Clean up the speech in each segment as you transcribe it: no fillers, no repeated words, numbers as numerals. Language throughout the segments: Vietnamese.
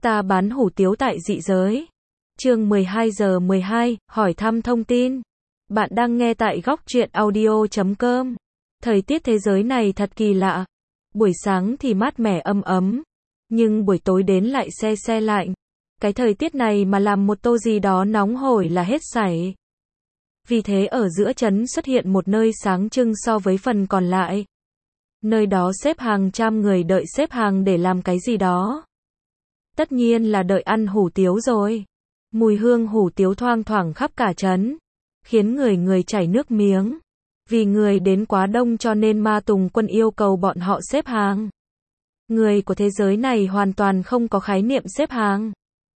Ta bán hủ tiếu tại dị giới. Chương 12:12, hỏi thăm thông tin. Bạn đang nghe tại góc truyện audio.com. Thời tiết thế giới này thật kỳ lạ. Buổi sáng thì mát mẻ ấm ấm, nhưng buổi tối đến lại se se lạnh. Cái thời tiết này mà làm một tô gì đó nóng hổi là hết sảy. Vì thế ở giữa trấn xuất hiện một nơi sáng trưng so với phần còn lại. Nơi đó xếp hàng trăm người đợi xếp hàng để làm cái gì đó. Tất nhiên là đợi ăn hủ tiếu rồi. Mùi hương hủ tiếu thoang thoảng khắp cả trấn, khiến người người chảy nước miếng. Vì người đến quá đông cho nên Ma Tùng Quân yêu cầu bọn họ xếp hàng. Người của thế giới này hoàn toàn không có khái niệm xếp hàng.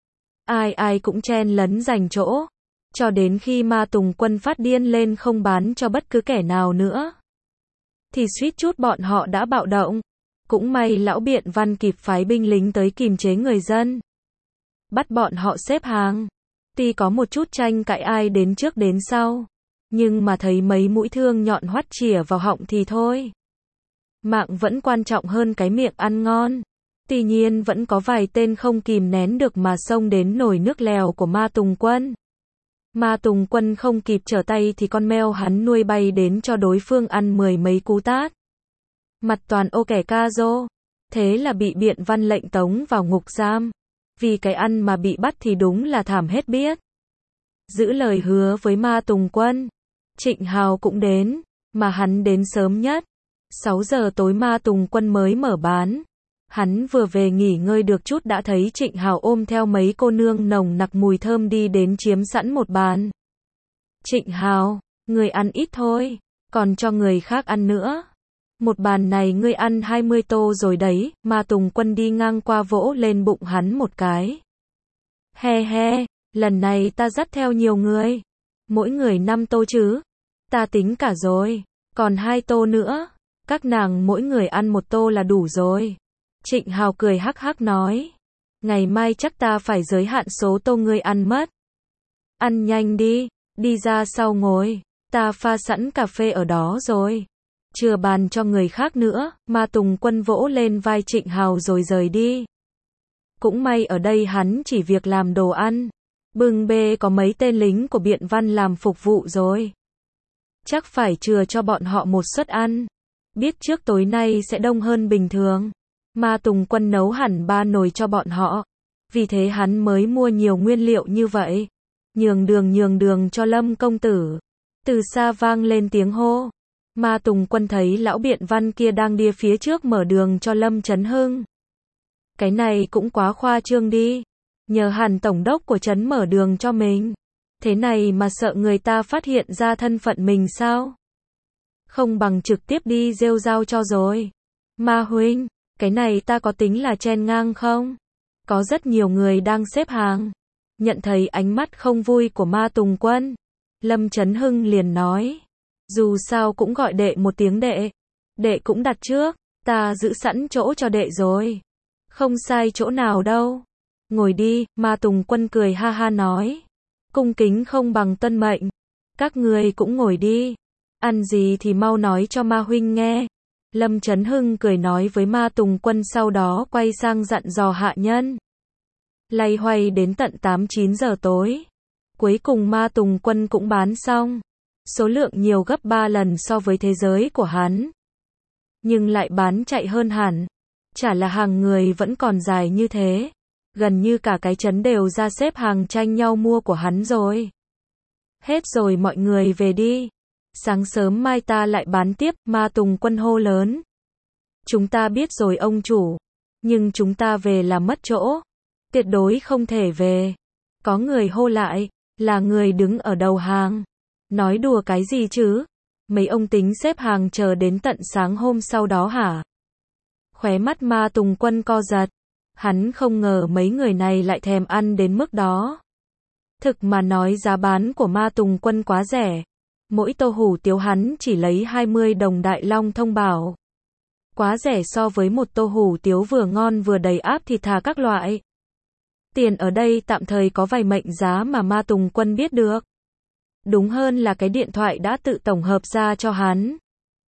Ai ai cũng chen lấn giành chỗ, cho đến khi Ma Tùng Quân phát điên lên không bán cho bất cứ kẻ nào nữa, thì suýt chút bọn họ đã bạo động. Cũng may lão Biện Văn kịp phái binh lính tới kìm chế người dân, bắt bọn họ xếp hàng. Tuy có một chút tranh cãi ai đến trước đến sau, nhưng mà thấy mấy mũi thương nhọn hoắt chĩa vào họng thì thôi. Mạng vẫn quan trọng hơn cái miệng ăn ngon. Tuy nhiên vẫn có vài tên không kìm nén được mà xông đến nồi nước lèo của Ma Tùng Quân. Ma Tùng Quân không kịp trở tay thì con mèo hắn nuôi bay đến cho đối phương ăn 10 mấy cú tát. Mặt toàn ô kẻ ca rô. Thế là bị Biện Văn lệnh tống vào ngục giam. Vì cái ăn mà bị bắt thì đúng là thảm hết biết. Giữ lời hứa với Ma Tùng Quân, Trịnh Hào cũng đến, mà hắn đến sớm nhất. 6 giờ tối Ma Tùng Quân mới mở bán. Hắn vừa về nghỉ ngơi được chút đã thấy Trịnh Hào ôm theo mấy cô nương nồng nặc mùi thơm đi đến chiếm sẵn một bàn. Trịnh Hào, người ăn ít thôi, còn cho người khác ăn nữa. Một bàn này ngươi ăn 20 tô rồi đấy. Ma Tùng Quân đi ngang qua vỗ lên bụng hắn một cái. He he, lần này ta dắt theo nhiều người. Mỗi người 5 tô chứ. Ta tính cả rồi, còn 2 tô nữa. Các nàng mỗi người ăn 1 tô là đủ rồi. Trịnh Hào cười hắc hắc nói. Ngày mai chắc ta phải giới hạn số tô ngươi ăn mất. Ăn nhanh đi, đi ra sau ngồi. Ta pha sẵn cà phê ở đó rồi. Chưa bàn cho người khác nữa. Ma Tùng Quân vỗ lên vai Trịnh Hào rồi rời đi. Cũng may ở đây hắn chỉ việc làm đồ ăn. Bưng bê có mấy tên lính của Biện Văn làm phục vụ rồi. Chắc phải chừa cho bọn họ một suất ăn. Biết trước tối nay sẽ đông hơn bình thường, Ma Tùng Quân nấu hẳn 3 nồi cho bọn họ. Vì thế hắn mới mua nhiều nguyên liệu như vậy. Nhường đường cho Lâm công tử. Từ xa vang lên tiếng hô. Ma Tùng Quân thấy lão Biện Văn kia đang đi phía trước mở đường cho Lâm Chấn Hưng. Cái này cũng quá khoa trương đi. Nhờ hẳn tổng đốc của trấn mở đường cho mình. Thế này mà sợ người ta phát hiện ra thân phận mình sao? Không bằng trực tiếp đi rêu rao cho rồi. Ma huynh, cái này ta có tính là chen ngang không? Có rất nhiều người đang xếp hàng. Nhận thấy ánh mắt không vui của Ma Tùng Quân, Lâm Chấn Hưng liền nói. Dù sao cũng gọi đệ một tiếng đệ. Đệ cũng đặt trước, ta giữ sẵn chỗ cho đệ rồi. Không sai chỗ nào đâu. Ngồi đi. Ma Tùng Quân cười ha ha nói. Cung kính không bằng tuân mệnh. Các người cũng ngồi đi. Ăn gì thì mau nói cho Ma huynh nghe. Lâm Chấn Hưng cười nói với Ma Tùng Quân, sau đó quay sang dặn dò hạ nhân. Loay hoay đến tận 8-9 giờ tối. Cuối cùng Ma Tùng Quân cũng bán xong. Số lượng nhiều gấp 3 lần so với thế giới của hắn. Nhưng lại bán chạy hơn hẳn. Chả là hàng người vẫn còn dài như thế. Gần như cả cái trấn đều ra xếp hàng tranh nhau mua của hắn rồi. Hết rồi, mọi người về đi. Sáng sớm mai ta lại bán tiếp. Ma Tùng Quân hô lớn. Chúng ta biết rồi ông chủ. Nhưng chúng ta về là mất chỗ. Tuyệt đối không thể về. Có người hô lại. Là người đứng ở đầu hàng. Nói đùa cái gì chứ? Mấy ông tính xếp hàng chờ đến tận sáng hôm sau đó hả? Khóe mắt Ma Tùng Quân co giật. Hắn không ngờ mấy người này lại thèm ăn đến mức đó. Thực mà nói giá bán của Ma Tùng Quân quá rẻ. Mỗi tô hủ tiếu hắn chỉ lấy 20 đồng Đại Long thông bảo. Quá rẻ so với một tô hủ tiếu vừa ngon vừa đầy áp thịt thà các loại. Tiền ở đây tạm thời có vài mệnh giá mà Ma Tùng Quân biết được. Đúng hơn là cái điện thoại đã tự tổng hợp ra cho hắn.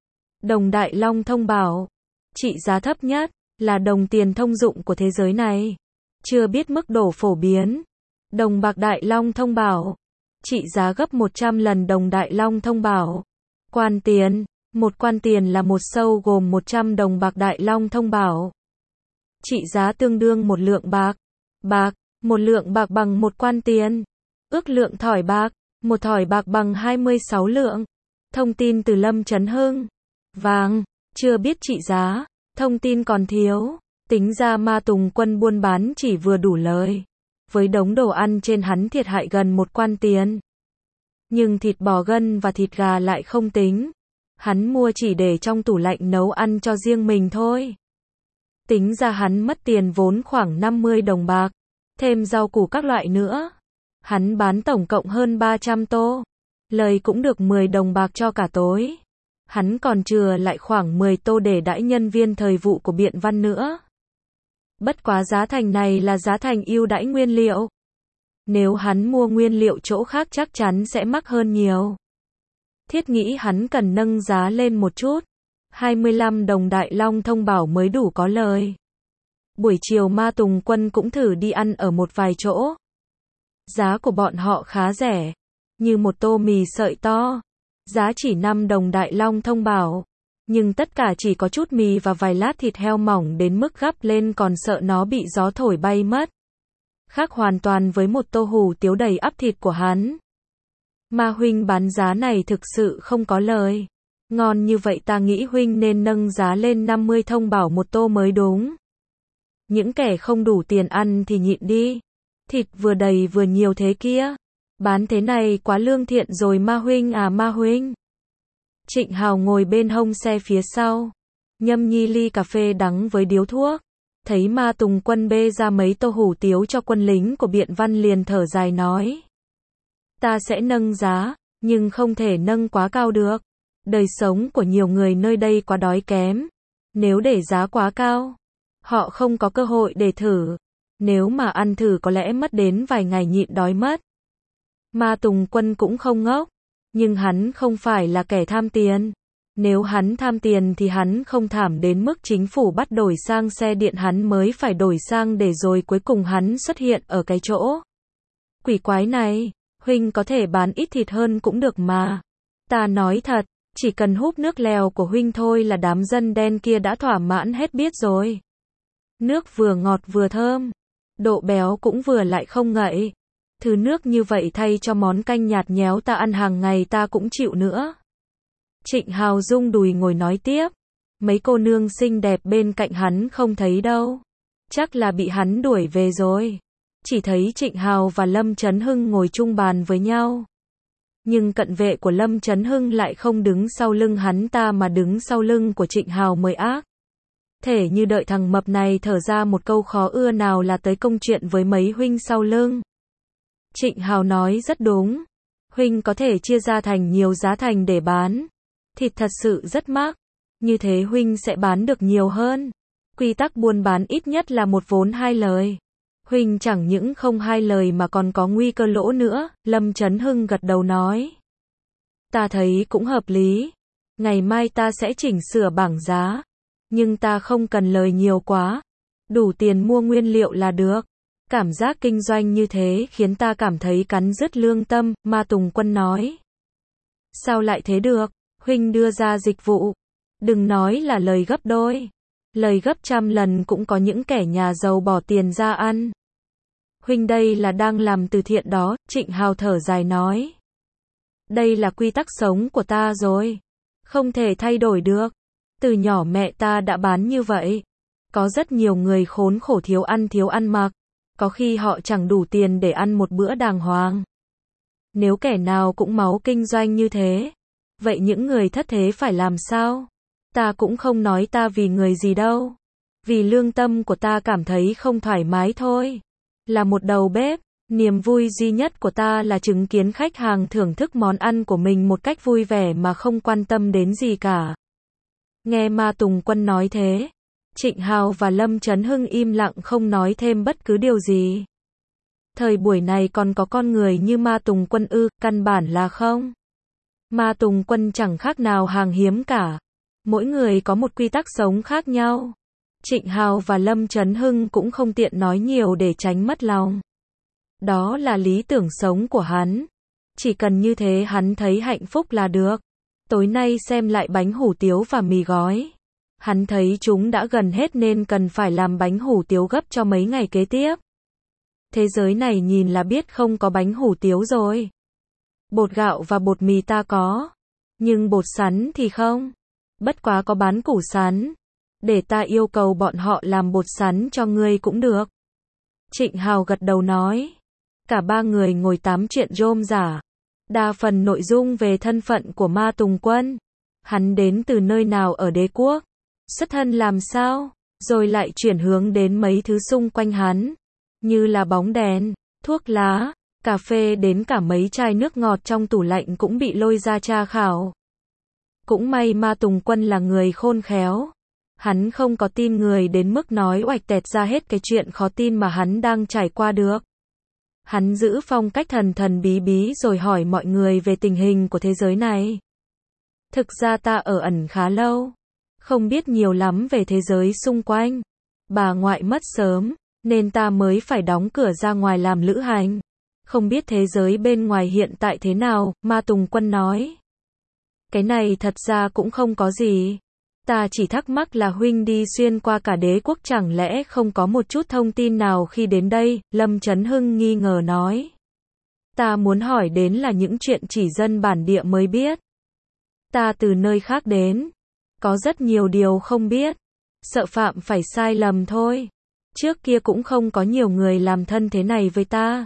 Đồng Đại Long thông bảo. Trị giá thấp nhất là đồng tiền thông dụng của thế giới này. chưa biết mức độ phổ biến. Đồng bạc Đại Long thông bảo. Trị giá gấp 100 lần đồng Đại Long thông bảo. Quan tiền. Một quan tiền là một sâu gồm 100 đồng bạc Đại Long thông bảo. Trị giá tương đương một lượng bạc. Bạc. Một lượng bạc bằng một quan tiền. Ước lượng thỏi bạc. Một thỏi bạc bằng 26 lượng. Thông tin từ Lâm Chấn Hưng. Vàng. Chưa biết trị giá. Thông tin còn thiếu. Tính ra Ma Tùng Quân buôn bán chỉ vừa đủ lời. Với đống đồ ăn trên hắn thiệt hại gần một quan tiền. Nhưng thịt bò gân và thịt gà lại không tính. Hắn mua chỉ để trong tủ lạnh nấu ăn cho riêng mình thôi. Tính ra hắn mất tiền vốn khoảng 50 đồng bạc. Thêm rau củ các loại nữa. Hắn bán tổng cộng hơn 300 tô. Lời cũng được 10 đồng bạc cho cả tối. Hắn còn chừa lại khoảng 10 tô để đãi nhân viên thời vụ của Biện Văn nữa. Bất quá giá thành này là giá thành ưu đãi nguyên liệu. Nếu hắn mua nguyên liệu chỗ khác chắc chắn sẽ mắc hơn nhiều. Thiết nghĩ hắn cần nâng giá lên một chút. 25 đồng Đại Long thông bảo mới đủ có lời. Buổi chiều Ma Tùng Quân cũng thử đi ăn ở một vài chỗ. Giá của bọn họ khá rẻ. Như một tô mì sợi to. Giá chỉ 5 đồng Đại Long thông bảo. Nhưng tất cả chỉ có chút mì và vài lát thịt heo mỏng đến mức gắp lên còn sợ nó bị gió thổi bay mất. Khác hoàn toàn với một tô hủ tiếu đầy ắp thịt của hắn. Ma huynh bán giá này thực sự không có lời. Ngon như vậy ta nghĩ huynh nên nâng giá lên 50 thông bảo một tô mới đúng. Những kẻ không đủ tiền ăn thì nhịn đi. Thịt vừa đầy vừa nhiều thế kia. Bán thế này quá lương thiện rồi Ma huynh à Ma huynh. Trịnh Hào ngồi bên hông xe phía sau. Nhâm nhi ly cà phê đắng với điếu thuốc. Thấy Ma Tùng Quân bê ra mấy tô hủ tiếu cho quân lính của Biện Văn liền thở dài nói. Ta sẽ nâng giá, nhưng không thể nâng quá cao được. Đời sống của nhiều người nơi đây quá đói kém. Nếu để giá quá cao, họ không có cơ hội để thử. Nếu mà ăn thử có lẽ mất đến vài ngày nhịn đói mất. Ma Tùng Quân cũng không ngốc. Nhưng hắn không phải là kẻ tham tiền. Nếu hắn tham tiền thì hắn không thảm đến mức chính phủ bắt đổi sang xe điện hắn mới phải đổi sang để rồi cuối cùng hắn xuất hiện ở cái chỗ quỷ quái này. Huynh có thể bán ít thịt hơn cũng được mà. Ta nói thật, chỉ cần húp nước lèo của huynh thôi là đám dân đen kia đã thỏa mãn hết biết rồi. Nước vừa ngọt vừa thơm. Độ béo cũng vừa lại không ngậy. Thứ nước như vậy thay cho món canh nhạt nhéo ta ăn hàng ngày ta cũng chịu nữa. Trịnh Hào rung đùi ngồi nói tiếp. Mấy cô nương xinh đẹp bên cạnh hắn không thấy đâu. Chắc là bị hắn đuổi về rồi. Chỉ thấy Trịnh Hào và Lâm Chấn Hưng ngồi chung bàn với nhau. Nhưng cận vệ của Lâm Chấn Hưng lại không đứng sau lưng hắn ta mà đứng sau lưng của Trịnh Hào mới ác. Thể như đợi thằng mập này thở ra một câu khó ưa nào là tới công chuyện với mấy huynh sau lưng. Trịnh Hào nói rất đúng. Huynh có thể chia ra thành nhiều giá thành để bán. Thịt thật sự rất mắc. Như thế huynh sẽ bán được nhiều hơn. Quy tắc buôn bán ít nhất là một vốn hai lời. Huynh chẳng những không hai lời mà còn có nguy cơ lỗ nữa. Lâm Chấn Hưng gật đầu nói. Ta thấy cũng hợp lý. Ngày mai ta sẽ chỉnh sửa bảng giá. Nhưng ta không cần lời nhiều quá. Đủ tiền mua nguyên liệu là được. Cảm giác kinh doanh như thế khiến ta cảm thấy cắn rứt lương tâm. Ma Tùng Quân nói. Sao lại thế được? Huynh đưa ra dịch vụ. Đừng nói là lời gấp đôi. Lời gấp trăm lần cũng có những kẻ nhà giàu bỏ tiền ra ăn. Huynh đây là đang làm từ thiện đó. Trịnh Hào thở dài nói. Đây là quy tắc sống của ta rồi. Không thể thay đổi được. Từ nhỏ mẹ ta đã bán như vậy. Có rất nhiều người khốn khổ thiếu ăn mặc. Có khi họ chẳng đủ tiền để ăn một bữa đàng hoàng. Nếu kẻ nào cũng máu kinh doanh như thế, vậy những người thất thế phải làm sao? Ta cũng không nói ta vì người gì đâu. Vì lương tâm của ta cảm thấy không thoải mái thôi. Là một đầu bếp, niềm vui duy nhất của ta là chứng kiến khách hàng thưởng thức món ăn của mình một cách vui vẻ mà không quan tâm đến gì cả. Nghe Ma Tùng Quân nói thế, Trịnh Hào và Lâm Chấn Hưng im lặng không nói thêm bất cứ điều gì. Thời buổi này còn có con người như Ma Tùng Quân ư? Căn bản là không. Ma Tùng Quân chẳng khác nào hàng hiếm cả. Mỗi người có một quy tắc sống khác nhau. Trịnh Hào và Lâm Chấn Hưng cũng không tiện nói nhiều để tránh mất lòng. Đó là lý tưởng sống của hắn. Chỉ cần như thế hắn thấy hạnh phúc là được. Tối nay xem lại bánh hủ tiếu và mì gói. Hắn thấy chúng đã gần hết nên cần phải làm bánh hủ tiếu gấp cho mấy ngày kế tiếp. Thế giới này nhìn là biết không có bánh hủ tiếu rồi. Bột gạo và bột mì ta có. Nhưng bột sắn thì không. Bất quá có bán củ sắn. Để ta yêu cầu bọn họ làm bột sắn cho ngươi cũng được. Trịnh Hào gật đầu nói. Cả ba người ngồi tám chuyện rôm rả. Đa phần nội dung về thân phận của Ma Tùng Quân. Hắn đến từ nơi nào ở đế quốc. Xuất thân làm sao. Rồi lại chuyển hướng đến mấy thứ xung quanh hắn. Như là bóng đèn, thuốc lá, cà phê đến cả mấy chai nước ngọt trong tủ lạnh cũng bị lôi ra tra khảo. Cũng may Ma Tùng Quân là người khôn khéo. Hắn không có tin người đến mức nói oạch tẹt ra hết cái chuyện khó tin mà hắn đang trải qua được. Hắn giữ phong cách thần thần bí bí rồi hỏi mọi người về tình hình của thế giới này. Thực ra ta ở ẩn khá lâu. Không biết nhiều lắm về thế giới xung quanh. Bà ngoại mất sớm, nên ta mới phải đóng cửa ra ngoài làm lữ hành. Không biết thế giới bên ngoài hiện tại thế nào, Ma Tùng Quân nói. Cái này thật ra cũng không có gì. Ta chỉ thắc mắc là huynh đi xuyên qua cả đế quốc chẳng lẽ không có một chút thông tin nào khi đến đây, Lâm Chấn Hưng nghi ngờ nói. Ta muốn hỏi đến là những chuyện chỉ dân bản địa mới biết. Ta từ nơi khác đến. Có rất nhiều điều không biết. Sợ phạm phải sai lầm thôi. Trước kia cũng không có nhiều người làm thân thế này với ta.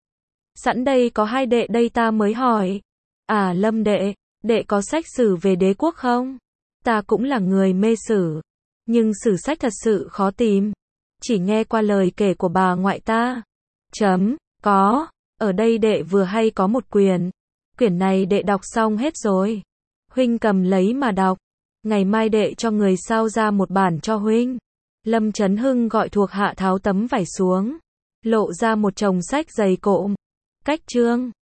Sẵn đây có hai đệ đây ta mới hỏi. À Lâm đệ, đệ có sách sử về đế quốc không? Ta cũng là người mê sử. Nhưng sử sách thật sự khó tìm. Chỉ nghe qua lời kể của bà ngoại ta. Có. Ở đây đệ vừa hay có một quyển. Quyển này đệ đọc xong hết rồi. Huynh cầm lấy mà đọc. Ngày mai đệ cho người sao ra một bản cho huynh. Lâm Chấn Hưng gọi thuộc hạ tháo tấm vải xuống. Lộ ra một chồng sách dày cộm. Cách chương.